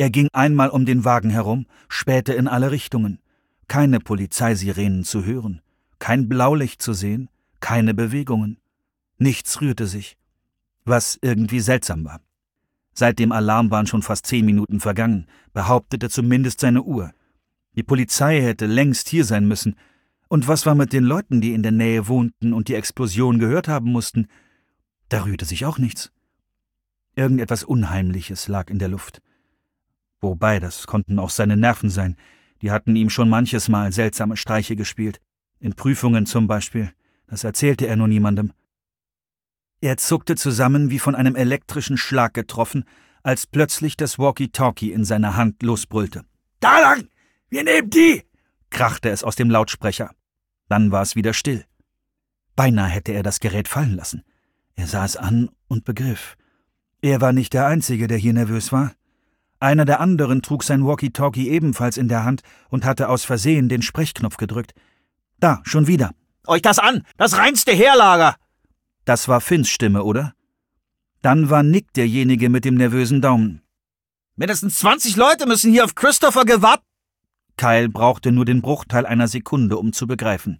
Er ging einmal um den Wagen herum, spähte in alle Richtungen. Keine Polizeisirenen zu hören, kein Blaulicht zu sehen, keine Bewegungen. Nichts rührte sich, was irgendwie seltsam war. Seit dem Alarm waren schon fast 10 Minuten vergangen, behauptete zumindest seine Uhr. Die Polizei hätte längst hier sein müssen. Und was war mit den Leuten, die in der Nähe wohnten und die Explosion gehört haben mussten? Da rührte sich auch nichts. Irgendetwas Unheimliches lag in der Luft. Wobei, das konnten auch seine Nerven sein. Die hatten ihm schon manches Mal seltsame Streiche gespielt. In Prüfungen zum Beispiel. Das erzählte er nur niemandem. Er zuckte zusammen wie von einem elektrischen Schlag getroffen, als plötzlich das Walkie-Talkie in seiner Hand losbrüllte. »Da lang! Wir nehmen die!« krachte es aus dem Lautsprecher. Dann war es wieder still. Beinahe hätte er das Gerät fallen lassen. Er sah es an und begriff. Er war nicht der Einzige, der hier nervös war. Einer der anderen trug sein Walkie-Talkie ebenfalls in der Hand und hatte aus Versehen den Sprechknopf gedrückt. Da, schon wieder. »Euch das an! Das reinste Heerlager!« Das war Finns Stimme, oder? Dann war Nick derjenige mit dem nervösen Daumen. »Mindestens 20 Leute müssen hier auf Christopher gewartet.« Kyle brauchte nur den Bruchteil einer Sekunde, um zu begreifen.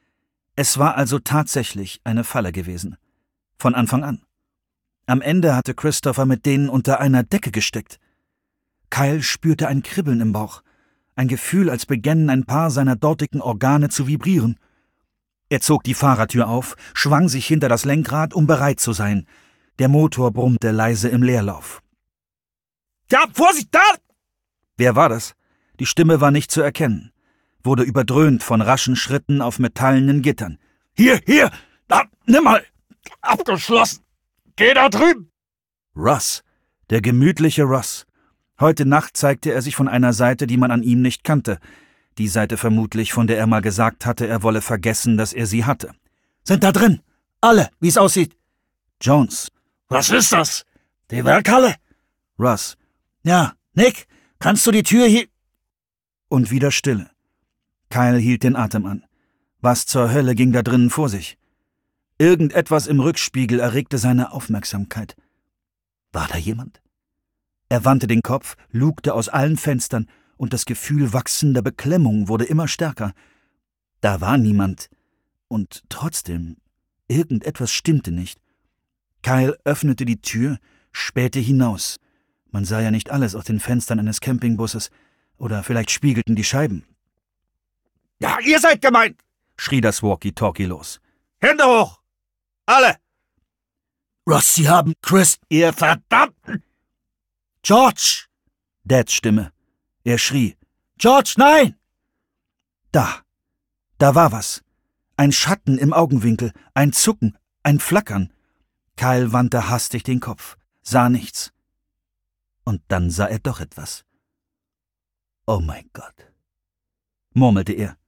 Es war also tatsächlich eine Falle gewesen. Von Anfang an. Am Ende hatte Christopher mit denen unter einer Decke gesteckt. Kyle spürte ein Kribbeln im Bauch. Ein Gefühl, als begännen ein paar seiner dortigen Organe zu vibrieren. Er zog die Fahrertür auf, schwang sich hinter das Lenkrad, um bereit zu sein. Der Motor brummte leise im Leerlauf. »Ja, Vorsicht, da!« Wer war das? Die Stimme war nicht zu erkennen, wurde überdröhnt von raschen Schritten auf metallenen Gittern. »Hier, da, nimm mal! Abgeschlossen! Geh da drüben!« Russ, der gemütliche Russ. Heute Nacht zeigte er sich von einer Seite, die man an ihm nicht kannte. Die Seite vermutlich, von der er mal gesagt hatte, er wolle vergessen, dass er sie hatte. »Sind da drin! Alle, wie es aussieht!« Jones. »Was ist das? Die Werkhalle?« Russ. »Ja, Nick, kannst du die Tür hier...« Und wieder Stille. Kyle hielt den Atem an. Was zur Hölle ging da drinnen vor sich? Irgendetwas im Rückspiegel erregte seine Aufmerksamkeit. War da jemand? Er wandte den Kopf, lugte aus allen Fenstern, und das Gefühl wachsender Beklemmung wurde immer stärker. Da war niemand. Und trotzdem, irgendetwas stimmte nicht. Kyle öffnete die Tür, spähte hinaus. Man sah ja nicht alles aus den Fenstern eines Campingbusses. Oder vielleicht spiegelten die Scheiben. »Ja, ihr seid gemeint«, schrie das Walkie-Talkie los. »Hände hoch! Alle!« »Russ, Sie haben Chris...« »Ihr verdammten...« »George!« Dads Stimme. Er schrie. »George, nein!« Da war was. Ein Schatten im Augenwinkel, ein Zucken, ein Flackern. Kyle wandte hastig den Kopf, sah nichts. Und dann sah er doch etwas. »Oh mein Gott«, murmelte er.